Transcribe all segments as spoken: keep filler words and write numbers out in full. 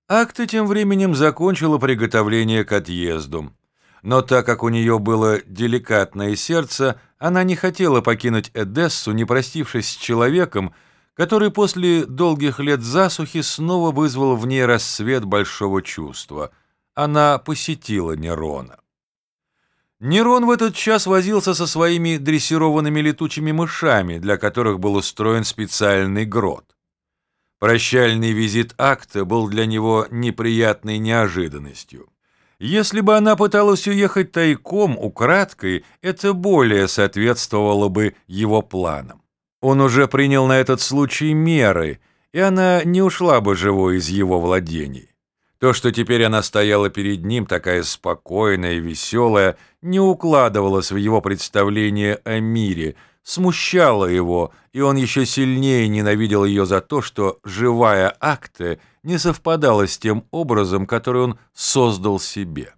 Акта тем временем закончила приготовление к отъезду. Но так как у нее было деликатное сердце, она не хотела покинуть Эдессу, не простившись с человеком, который после долгих лет засухи снова вызвал в ней рассвет большого чувства. Она посетила Нерона. Нерон в этот час возился со своими дрессированными летучими мышами, для которых был устроен специальный грот. Прощальный визит Акта был для него неприятной неожиданностью. Если бы она пыталась уехать тайком, украдкой, это более соответствовало бы его планам. Он уже принял на этот случай меры, и она не ушла бы живой из его владений. То, что теперь она стояла перед ним, такая спокойная и веселая, не укладывалось в его представление о мире, смущало его, и он еще сильнее ненавидел ее за то, что живая Акта не совпадала с тем образом, который он создал себе.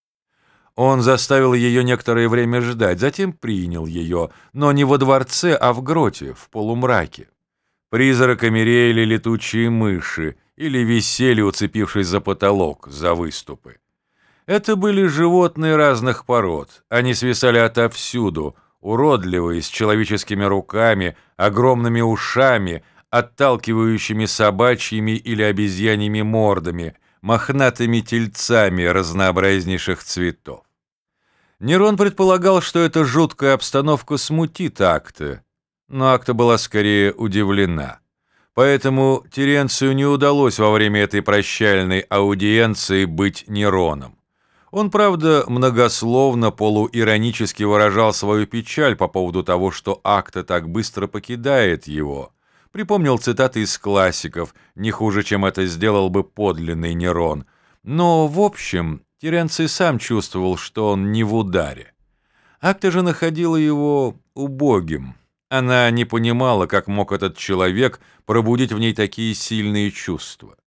Он заставил ее некоторое время ждать, затем принял ее, но не во дворце, а в гроте, в полумраке. Призраками реяли летучие мыши или висели, уцепившись за потолок, за выступы. Это были животные разных пород, они свисали отовсюду, уродливые, с человеческими руками, огромными ушами, отталкивающими собачьими или обезьяньими мордами, мохнатыми тельцами разнообразнейших цветов. Нерон предполагал, что эта жуткая обстановка смутит Акта, но Акта была скорее удивлена. Поэтому Теренцию не удалось во время этой прощальной аудиенции быть Нероном. Он, правда, многословно, полуиронически выражал свою печаль по поводу того, что Акта так быстро покидает его. Припомнил цитаты из классиков, не хуже, чем это сделал бы подлинный Нерон. Но, в общем, Теренций сам чувствовал, что он не в ударе. Акта же находила его убогим. Она не понимала, как мог этот человек пробудить в ней такие сильные чувства.